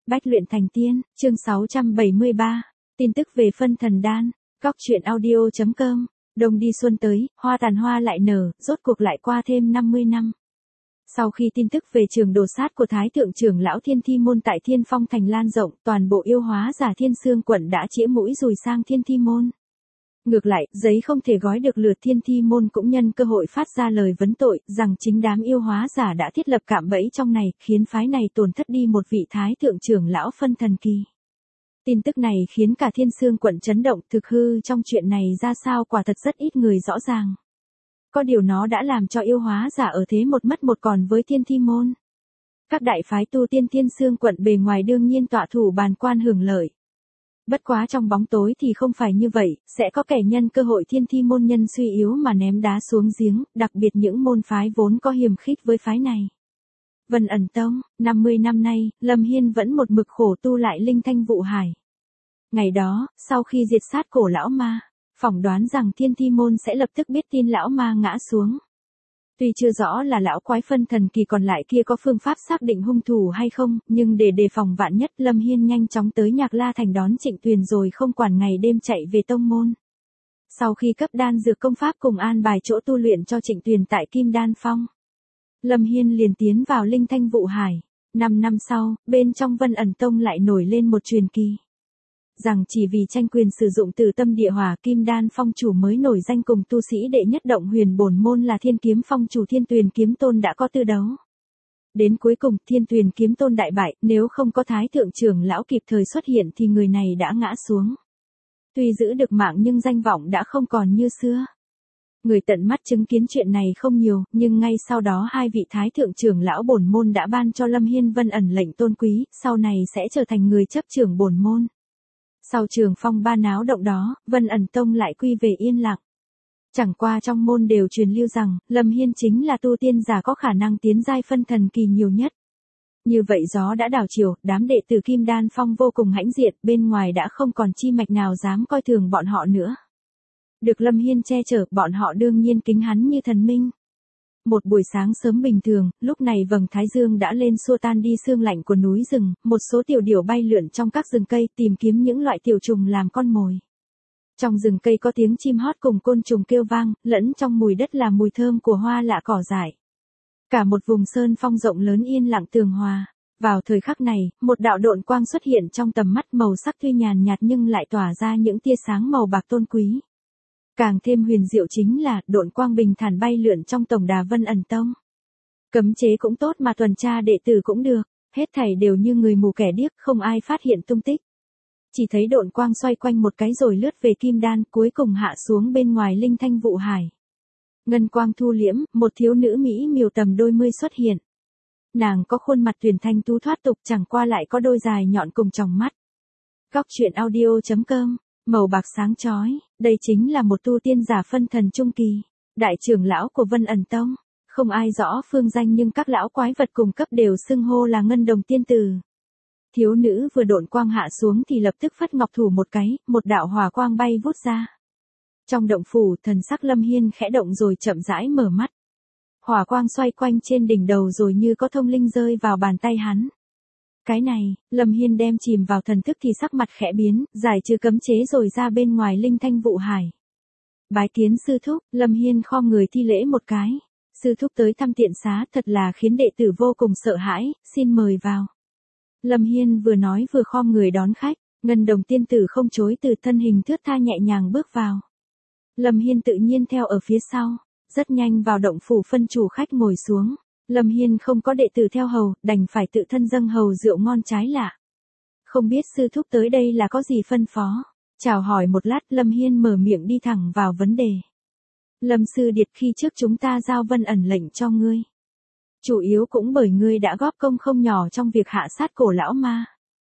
Bách luyện thành tiên, chương 673, tin tức về phân thần đan, góc truyện audio.com, đông đi xuân tới, hoa tàn hoa lại nở, rốt cuộc lại qua thêm 50 năm. Sau khi tin tức về trường đồ sát của Thái thượng trưởng lão Thiên Thi Môn tại Thiên Phong Thành lan rộng, toàn bộ yêu hóa giả Thiên Sương quận đã chĩa mũi dùi sang Thiên Thi Môn. Ngược lại, giấy không thể gói được lửa Thiên Thi Môn cũng nhân cơ hội phát ra lời vấn tội, rằng chính đám yêu hóa giả đã thiết lập cạm bẫy trong này, khiến phái này tổn thất đi một vị Thái thượng trưởng lão phân thần kỳ. Tin tức này khiến cả Thiên Sương quận chấn động, thực hư trong chuyện này ra sao quả thật rất ít người rõ ràng. Có điều nó đã làm cho yêu hóa giả ở thế một mất một còn với Thiên Thi Môn. Các đại phái tu tiên Thiên Sương quận bề ngoài đương nhiên tọa thủ bàn quan hưởng lợi. Bất quá trong bóng tối thì không phải như vậy, sẽ có kẻ nhân cơ hội Thiên Thi Môn nhân suy yếu mà ném đá xuống giếng, đặc biệt những môn phái vốn có hiềm khích với phái này. Vân Ẩn Tông, 50 năm nay, Lâm Hiên vẫn một mực khổ tu lại linh thanh vụ hải. Ngày đó, sau khi diệt sát cổ lão ma, phỏng đoán rằng Thiên Thi Môn sẽ lập tức biết tin lão ma ngã xuống. Tuy chưa rõ là lão quái phân thần kỳ còn lại kia có phương pháp xác định hung thủ hay không, nhưng để đề phòng vạn nhất, Lâm Hiên nhanh chóng tới Nhạc La Thành đón Trịnh Tuyền rồi không quản ngày đêm chạy về tông môn. Sau khi cấp đan dược công pháp cùng an bài chỗ tu luyện cho Trịnh Tuyền tại Kim Đan Phong, Lâm Hiên liền tiến vào linh thanh vụ hải. 5 năm sau, bên trong Vân Ẩn Tông lại nổi lên một truyền kỳ. Rằng chỉ vì tranh quyền sử dụng từ tâm địa hỏa, Kim Đan Phong chủ mới nổi danh cùng tu sĩ đệ nhất động huyền bổn môn là Thiên Kiếm Phong chủ Thiên Tuyền Kiếm Tôn đã có tư đấu. Đến cuối cùng Thiên Tuyền Kiếm Tôn đại bại, nếu không có Thái thượng trưởng lão kịp thời xuất hiện thì người này đã ngã xuống. Tuy giữ được mạng nhưng danh vọng đã không còn như xưa. Người tận mắt chứng kiến chuyện này không nhiều, nhưng ngay sau đó hai vị Thái thượng trưởng lão bổn môn đã ban cho Lâm Hiên Vân Ẩn lệnh tôn quý, sau này sẽ trở thành người chấp trưởng bổn môn. Sau trường phong ba náo động đó, Vân Ẩn Tông lại quy về yên lặng. Chẳng qua trong môn đều truyền lưu rằng, Lâm Hiên chính là tu tiên giả có khả năng tiến giai phân thần kỳ nhiều nhất. Như vậy gió đã đảo chiều, đám đệ tử Kim Đan Phong vô cùng hãnh diện, bên ngoài đã không còn chi mạch nào dám coi thường bọn họ nữa. Được Lâm Hiên che chở, bọn họ đương nhiên kính hắn như thần minh. Một buổi sáng sớm bình thường, lúc này vầng thái dương đã lên xua tan đi sương lạnh của núi rừng, một số tiểu điểu bay lượn trong các rừng cây tìm kiếm những loại tiểu trùng làm con mồi. Trong rừng cây có tiếng chim hót cùng côn trùng kêu vang, lẫn trong mùi đất là mùi thơm của hoa lạ cỏ dại. Cả một vùng sơn phong rộng lớn yên lặng tường hòa. Vào thời khắc này, một đạo độn quang xuất hiện trong tầm mắt, màu sắc tuy nhàn nhạt nhưng lại tỏa ra những tia sáng màu bạc tôn quý. Càng thêm huyền diệu chính là, độn quang bình thản bay lượn trong tổng đà Vân Ẩn Tông. Cấm chế cũng tốt mà tuần tra đệ tử cũng được, hết thảy đều như người mù kẻ điếc, không ai phát hiện tung tích. Chỉ thấy độn quang xoay quanh một cái rồi lướt về Kim Đan, cuối cùng hạ xuống bên ngoài linh thanh vụ hải. Ngân quang thu liễm, một thiếu nữ mỹ miều tầm đôi mươi xuất hiện. Nàng có khuôn mặt tuyển thanh tú thoát tục, chẳng qua lại có đôi dài nhọn cùng tròng mắt. Góc truyện audio.com, màu bạc sáng chói, đây chính là một tu tiên giả phân thần trung kỳ, đại trưởng lão của Vân Ẩn Tông. Không ai rõ phương danh nhưng các lão quái vật cùng cấp đều xưng hô là Ngân Đồng Tiên Tử. Thiếu nữ vừa độn quang hạ xuống thì lập tức phất ngọc thủ một cái, một đạo hỏa quang bay vút ra. Trong động phủ, thần sắc Lâm Hiên khẽ động rồi chậm rãi mở mắt. Hỏa quang xoay quanh trên đỉnh đầu rồi như có thông linh rơi vào bàn tay hắn. Cái này, Lâm Hiên đem chìm vào thần thức thì sắc mặt khẽ biến, giải trừ cấm chế rồi ra bên ngoài linh thanh vụ hải. Bái kiến sư thúc, Lâm Hiên khom người thi lễ một cái. Sư thúc tới thăm tiện xá thật là khiến đệ tử vô cùng sợ hãi, xin mời vào. Lâm Hiên vừa nói vừa khom người đón khách, Ngân Đồng Tiên Tử không chối từ, thân hình thướt tha nhẹ nhàng bước vào. Lâm Hiên tự nhiên theo ở phía sau, rất nhanh vào động phủ phân chủ khách ngồi xuống. Lâm Hiên không có đệ tử theo hầu, đành phải tự thân dâng hầu rượu ngon trái lạ. Không biết sư thúc tới đây là có gì phân phó. Chào hỏi một lát, Lâm Hiên mở miệng đi thẳng vào vấn đề. Lâm sư điệt, khi trước chúng ta giao Vân Ẩn lệnh cho ngươi. Chủ yếu cũng bởi ngươi đã góp công không nhỏ trong việc hạ sát cổ lão ma.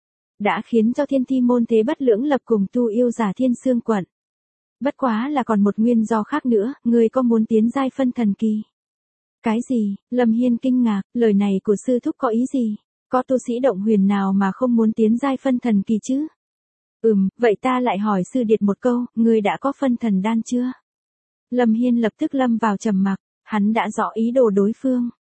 Đã khiến cho Thiên Thi Môn thế bất lưỡng lập cùng tu yêu giả Thiên Sương quận. Bất quá là còn một nguyên do khác nữa, ngươi có muốn tiến giai phân thần kỳ? Cái gì? Lâm Hiên kinh ngạc, lời này của sư thúc có ý gì? Có tu sĩ động huyền nào mà không muốn tiến giai phân thần kỳ chứ? Vậy ta lại hỏi sư điệt một câu, ngươi đã có phân thần đan chưa? Lâm Hiên lập tức lâm vào trầm mặc, hắn đã rõ ý đồ đối phương.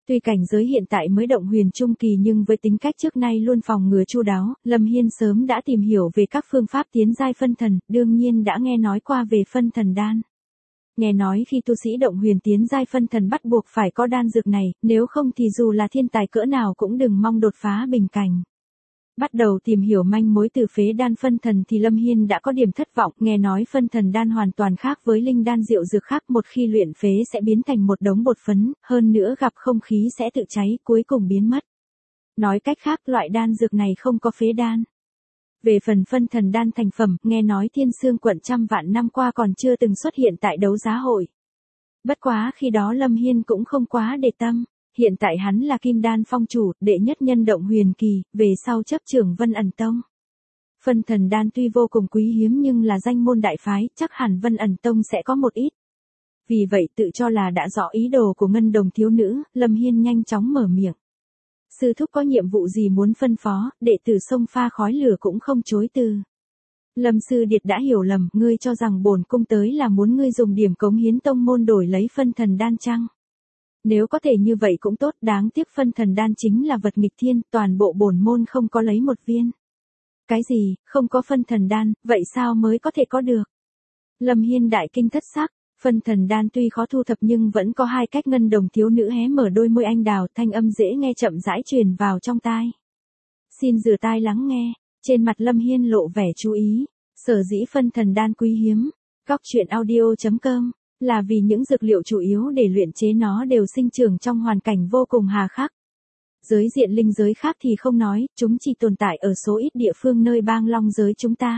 Tuy cảnh giới hiện tại mới động huyền trung kỳ nhưng với tính cách trước nay luôn phòng ngừa chu đáo, Lâm Hiên sớm đã tìm hiểu về các phương pháp tiến giai phân thần, đương nhiên đã nghe nói qua về phân thần đan. Nghe nói khi tu sĩ động huyền tiến giai phân thần bắt buộc phải có đan dược này, nếu không thì dù là thiên tài cỡ nào cũng đừng mong đột phá bình cảnh. Bắt đầu tìm hiểu manh mối từ phế đan phân thần thì Lâm Hiên đã có điểm thất vọng, nghe nói phân thần đan hoàn toàn khác với linh đan diệu dược khác, một khi luyện phế sẽ biến thành một đống bột phấn, hơn nữa gặp không khí sẽ tự cháy, cuối cùng biến mất. Nói cách khác, loại đan dược này không có phế đan. Về phần phân thần đan thành phẩm, nghe nói Thiên Sương quận trăm vạn năm qua còn chưa từng xuất hiện tại đấu giá hội. Bất quá khi đó Lâm Hiên cũng không quá để tâm. Hiện tại hắn là Kim Đan phong chủ, đệ nhất nhân động huyền kỳ, về sau chấp trưởng Vân Ẩn Tông. Phân thần đan tuy vô cùng quý hiếm nhưng là danh môn đại phái, chắc hẳn Vân Ẩn Tông sẽ có một ít. Vì vậy tự cho là đã rõ ý đồ của Ngân Đồng thiếu nữ, Lâm Hiên nhanh chóng mở miệng. Sư thúc có nhiệm vụ gì muốn phân phó, đệ tử xông pha khói lửa cũng không chối từ. Lâm Sư Điệt đã hiểu lầm, ngươi cho rằng bổn cung tới là muốn ngươi dùng điểm cống hiến tông môn đổi lấy phân thần đan chăng? Nếu có thể như vậy cũng tốt, đáng tiếc phân thần đan chính là vật nghịch thiên, toàn bộ bổn môn không có lấy một viên. Cái gì, không có phân thần đan, vậy sao mới có thể có được? Lâm Hiên đại kinh thất sắc, phân thần đan tuy khó thu thập nhưng vẫn có hai cách. Ngân Đồng thiếu nữ hé mở đôi môi anh đào, thanh âm dễ nghe chậm rãi truyền vào trong tai. Xin rửa tai lắng nghe, trên mặt Lâm Hiên lộ vẻ chú ý, sở dĩ phân thần đan quý hiếm, goctruyện.audio.com. Là vì những dược liệu chủ yếu để luyện chế nó đều sinh trưởng trong hoàn cảnh vô cùng hà khắc. Giới diện linh giới khác thì không nói, chúng chỉ tồn tại ở số ít địa phương nơi bang long giới chúng ta.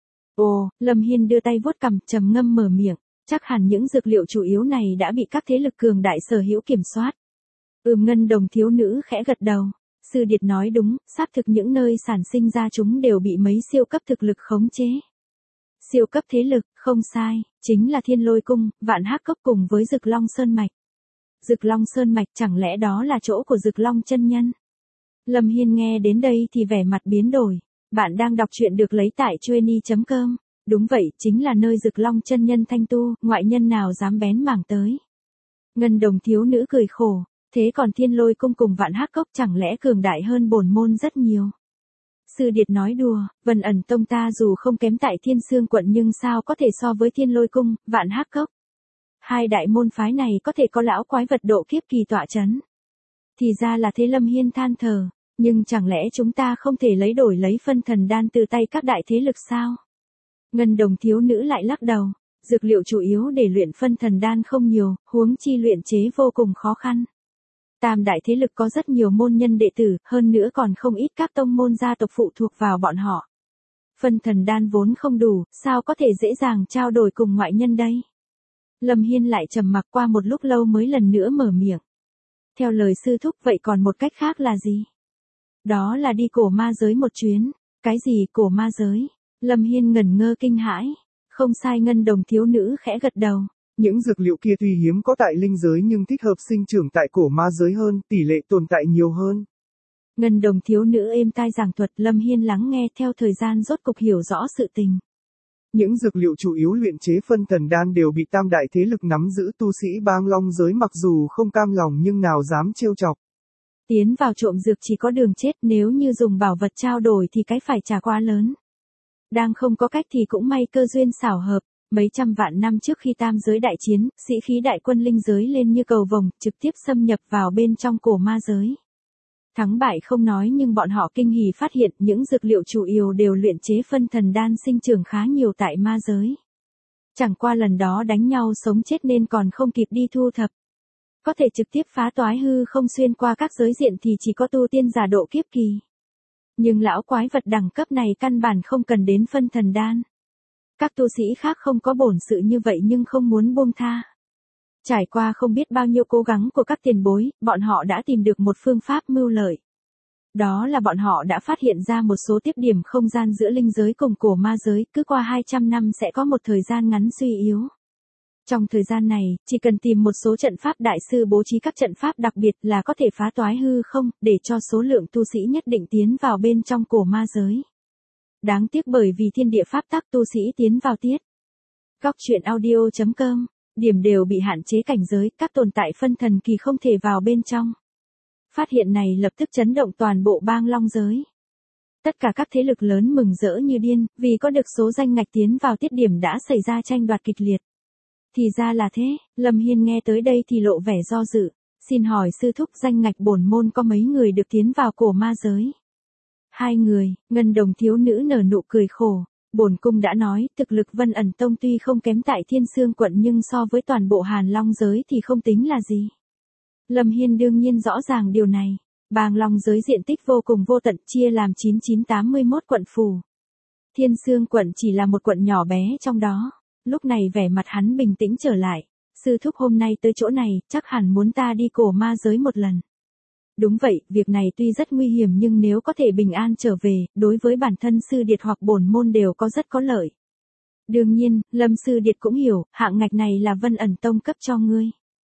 Ồ, Lâm Hiên đưa tay vuốt cằm, trầm ngâm mở miệng, chắc hẳn những dược liệu chủ yếu này đã bị các thế lực cường đại sở hữu kiểm soát. Ngân Đồng thiếu nữ khẽ gật đầu. Sư Điệt nói đúng, xác thực những nơi sản sinh ra chúng đều bị mấy siêu cấp thực lực khống chế. Siêu cấp thế lực, không sai, chính là Thiên Lôi Cung, Vạn Hắc Cốc cùng với Dực Long Sơn Mạch. Dực Long Sơn Mạch chẳng lẽ đó là chỗ của Dực Long chân nhân? Lâm Hiên nghe đến đây thì vẻ mặt biến đổi. Bạn đang đọc truyện được lấy tại Chueny.com. Đúng vậy, chính là nơi Dực Long chân nhân thanh tu, ngoại nhân nào dám bén mảng tới. Ngân Đồng thiếu nữ cười khổ, thế còn Thiên Lôi Cung cùng Vạn Hắc Cốc chẳng lẽ cường đại hơn bổn môn rất nhiều? Sư Điệt nói đùa, Vân Ẩn Tông ta dù không kém tại Thiên Sương quận nhưng sao có thể so với Thiên Lôi Cung, Vạn Hắc Cốc. Hai đại môn phái này có thể có lão quái vật độ kiếp kỳ tọa chấn. Thì ra là thế. Lâm Hiên than thở, nhưng chẳng lẽ chúng ta không thể lấy đổi lấy phân thần đan từ tay các đại thế lực sao? Ngân Đồng thiếu nữ lại lắc đầu, dược liệu chủ yếu để luyện phân thần đan không nhiều, huống chi luyện chế vô cùng khó khăn. Tam đại thế lực có rất nhiều môn nhân đệ tử, hơn nữa còn không ít các tông môn gia tộc phụ thuộc vào bọn họ. Phân thần đan vốn không đủ, sao có thể dễ dàng trao đổi cùng ngoại nhân đây? Lâm Hiên lại trầm mặc qua một lúc lâu mới lần nữa mở miệng. Theo lời sư thúc, vậy còn một cách khác là gì? Đó là đi cổ ma giới một chuyến. Cái gì cổ ma giới? Lâm Hiên ngẩn ngơ kinh hãi. Không sai. Ngân Đồng thiếu nữ khẽ gật đầu. Những dược liệu kia tuy hiếm có tại linh giới nhưng thích hợp sinh trưởng tại cổ ma giới hơn, tỷ lệ tồn tại nhiều hơn. Ngân Đồng thiếu nữ êm tai giảng thuật. Lâm Hiên lắng nghe theo thời gian rốt cục hiểu rõ sự tình. Những dược liệu chủ yếu luyện chế phân thần đan đều bị tam đại thế lực nắm giữ, tu sĩ bang long giới mặc dù không cam lòng nhưng nào dám trêu chọc. Tiến vào trộm dược chỉ có đường chết, nếu như dùng bảo vật trao đổi thì cái phải trả quá lớn. Đang không có cách thì cũng may cơ duyên xảo hợp. Mấy trăm vạn năm trước khi tam giới đại chiến, sĩ khí đại quân linh giới lên như cầu vồng, trực tiếp xâm nhập vào bên trong cổ ma giới. Thắng bại không nói nhưng bọn họ kinh hỉ phát hiện những dược liệu chủ yếu đều luyện chế phân thần đan sinh trưởng khá nhiều tại ma giới. Chẳng qua lần đó đánh nhau sống chết nên còn không kịp đi thu thập. Có thể trực tiếp phá toái hư không xuyên qua các giới diện thì chỉ có tu tiên giả độ kiếp kỳ. Nhưng lão quái vật đẳng cấp này căn bản không cần đến phân thần đan. Các tu sĩ khác không có bổn sự như vậy nhưng không muốn buông tha. Trải qua không biết bao nhiêu cố gắng của các tiền bối, bọn họ đã tìm được một phương pháp mưu lợi. Đó là bọn họ đã phát hiện ra một số tiếp điểm không gian giữa linh giới cùng cổ ma giới, cứ qua 200 năm sẽ có một thời gian ngắn suy yếu. Trong thời gian này, chỉ cần tìm một số trận pháp đại sư bố trí các trận pháp đặc biệt là có thể phá toái hư không, để cho số lượng tu sĩ nhất định tiến vào bên trong cổ ma giới. Đáng tiếc bởi vì thiên địa pháp tắc tu sĩ tiến vào tiết. Goctruyện.audio.com, điểm đều bị hạn chế cảnh giới, các tồn tại phân thần kỳ không thể vào bên trong. Phát hiện này lập tức chấn động toàn bộ bang long giới. Tất cả các thế lực lớn mừng rỡ như điên, vì có được số danh ngạch tiến vào tiết điểm đã xảy ra tranh đoạt kịch liệt. Thì ra là thế, Lâm Hiên nghe tới đây thì lộ vẻ do dự. Xin hỏi sư thúc, danh ngạch bổn môn có mấy người được tiến vào cổ ma giới? 2 người, Ngân Đồng thiếu nữ nở nụ cười khổ. Bổn cung đã nói, thực lực Vân Ẩn Tông tuy không kém tại Thiên Sương quận nhưng so với toàn bộ Hàn Long giới thì không tính là gì. Lâm Hiên đương nhiên rõ ràng điều này. Bang long giới diện tích vô cùng vô tận, chia làm 9981 quận phủ. Thiên Sương quận chỉ là một quận nhỏ bé trong đó. Lúc này vẻ mặt hắn bình tĩnh trở lại. Sư thúc hôm nay tới chỗ này, chắc hẳn muốn ta đi cổ ma giới một lần. Đúng vậy, việc này tuy rất nguy hiểm nhưng nếu có thể bình an trở về, đối với bản thân sư điệt hoặc bổn môn đều có rất có lợi. Đương nhiên, Lâm sư điệt cũng hiểu, hạng ngạch này là Vân Ẩn Tông cấp cho ngươi.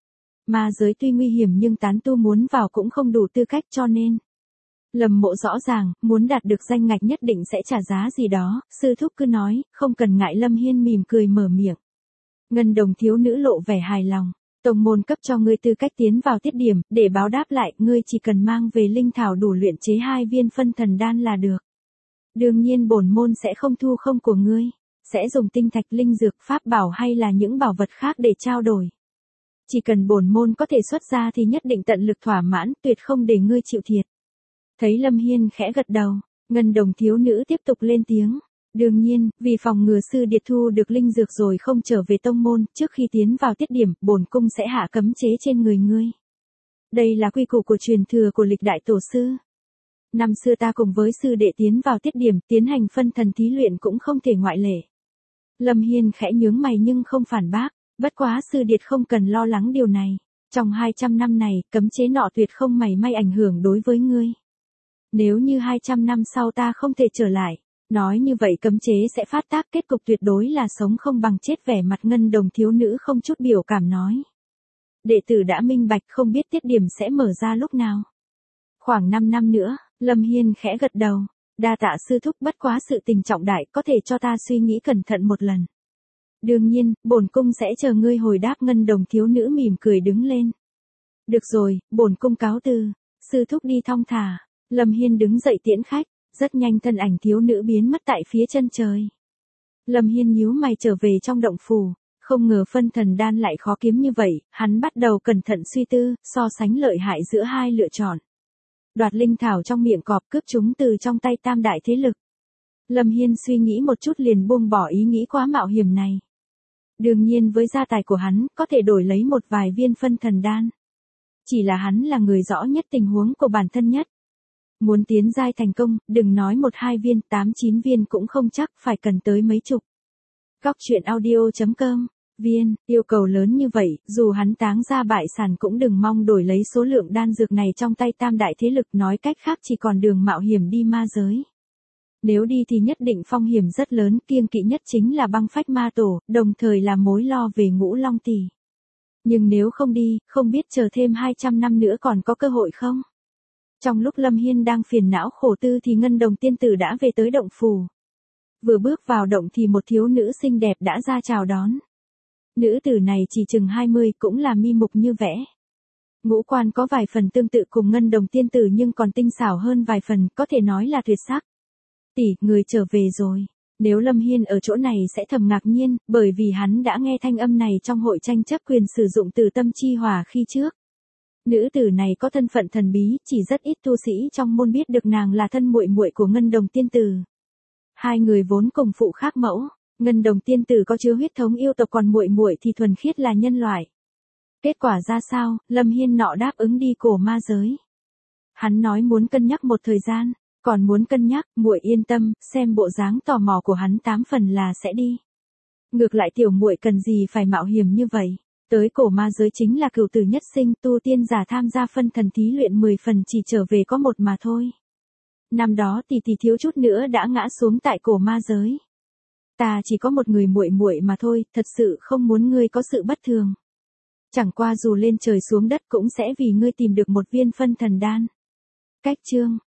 Ma giới tuy nguy hiểm nhưng tán tu muốn vào cũng không đủ tư cách cho nên. Lâm Mộ rõ ràng, muốn đạt được danh ngạch nhất định sẽ trả giá gì đó, sư thúc cứ nói, không cần ngại. Lâm Hiên mỉm cười mở miệng. Ngân Đồng thiếu nữ lộ vẻ hài lòng. Tông môn cấp cho ngươi tư cách tiến vào tiết điểm, để báo đáp lại, ngươi chỉ cần mang về linh thảo đủ luyện chế 2 viên phân thần đan là được. Đương nhiên bổn môn sẽ không thu không của ngươi, sẽ dùng tinh thạch, linh dược, pháp bảo hay là những bảo vật khác để trao đổi. Chỉ cần bổn môn có thể xuất ra thì nhất định tận lực thỏa mãn, tuyệt không để ngươi chịu thiệt. Thấy Lâm Hiên khẽ gật đầu, Ngân Đồng thiếu nữ tiếp tục lên tiếng. Đương nhiên, vì phòng ngừa sư điệt thu được linh dược rồi không trở về tông môn, trước khi tiến vào tiết điểm, bổn cung sẽ hạ cấm chế trên người ngươi. Đây là quy củ của truyền thừa của lịch đại tổ sư. Năm xưa ta cùng với sư đệ tiến vào tiết điểm, tiến hành phân thần thí luyện cũng không thể ngoại lệ. Lâm Hiên khẽ nhướng mày nhưng không phản bác, bất quá sư điệt không cần lo lắng điều này. Trong 200 năm này, cấm chế nọ tuyệt không mảy may ảnh hưởng đối với ngươi. Nếu như 200 năm sau ta không thể trở lại, nói như vậy cấm chế sẽ phát tác, kết cục tuyệt đối là sống không bằng chết. Vẻ mặt Ngân Đồng thiếu nữ không chút biểu cảm nói. Đệ tử đã minh bạch, không biết tiết điểm sẽ mở ra lúc nào. Khoảng 5 năm nữa, Lâm Hiên khẽ gật đầu. Đa tạ sư thúc, bất quá sự tình trọng đại, có thể cho ta suy nghĩ cẩn thận một lần. Đương nhiên, bổn cung sẽ chờ ngươi hồi đáp. Ngân Đồng thiếu nữ mỉm cười đứng lên. Được rồi, bổn cung cáo từ. Sư thúc đi thong thả. Lâm Hiên đứng dậy tiễn khách. Rất nhanh thân ảnh thiếu nữ biến mất tại phía chân trời. Lâm Hiên nhíu mày trở về trong động phủ. Không ngờ phân thần đan lại khó kiếm như vậy, hắn bắt đầu cẩn thận suy tư, so sánh lợi hại giữa hai lựa chọn. Đoạt linh thảo trong miệng cọp, cướp chúng từ trong tay tam đại thế lực. Lâm Hiên suy nghĩ một chút liền buông bỏ ý nghĩ quá mạo hiểm này. Đương nhiên với gia tài của hắn, có thể đổi lấy một vài viên phân thần đan. Chỉ là hắn là người rõ nhất tình huống của bản thân nhất. Muốn tiến giai thành công, đừng nói 1-2 viên, 8-9 viên cũng không chắc, phải cần tới mấy chục. Góc truyện audio.com, viên, yêu cầu lớn như vậy, dù hắn táng ra bại sản cũng đừng mong đổi lấy số lượng đan dược này trong tay tam đại thế lực, nói cách khác chỉ còn đường mạo hiểm đi ma giới. Nếu đi thì nhất định phong hiểm rất lớn, kiêng kỵ nhất chính là băng phách ma tổ, đồng thời là mối lo về Ngũ Long Tỷ. Nhưng nếu không đi, không biết chờ thêm 200 năm nữa còn có cơ hội không? Trong lúc Lâm Hiên đang phiền não khổ tư thì Ngân Đồng tiên tử đã về tới động phủ. Vừa bước vào động thì một thiếu nữ xinh đẹp đã ra chào đón. Nữ tử này chỉ chừng 20, cũng là mi mục như vẽ. Ngũ quan có vài phần tương tự cùng Ngân Đồng tiên tử nhưng còn tinh xảo hơn vài phần, có thể nói là tuyệt sắc. Tỷ, người trở về rồi. Nếu Lâm Hiên ở chỗ này sẽ thầm ngạc nhiên, bởi vì hắn đã nghe thanh âm này trong hội tranh chấp quyền sử dụng từ Tâm Chi Hòa khi trước. Nữ tử này có thân phận thần bí, chỉ rất ít tu sĩ trong môn biết được nàng là thân muội muội của Ngân Đồng tiên tử. Hai người vốn cùng phụ khác mẫu, Ngân Đồng tiên tử có chứa huyết thống yêu tộc, còn muội muội thì thuần khiết là nhân loại. Kết quả ra sao, Lâm Hiên nọ đáp ứng đi cổ ma giới. Hắn nói muốn cân nhắc một thời gian, còn muốn cân nhắc, muội yên tâm, xem bộ dáng tò mò của hắn 8 phần là sẽ đi. Ngược lại tiểu muội cần gì phải mạo hiểm như vậy. Tới cổ ma giới chính là cửu tử nhất sinh, tu tiên giả tham gia phân thần thí luyện 10 phần chỉ trở về có một mà thôi. Năm đó tỷ thiếu chút nữa đã ngã xuống tại cổ ma giới. Ta chỉ có một người muội muội mà thôi, thật sự không muốn ngươi có sự bất thường. Chẳng qua dù lên trời xuống đất cũng sẽ vì ngươi tìm được một viên phân thần đan. Cách chương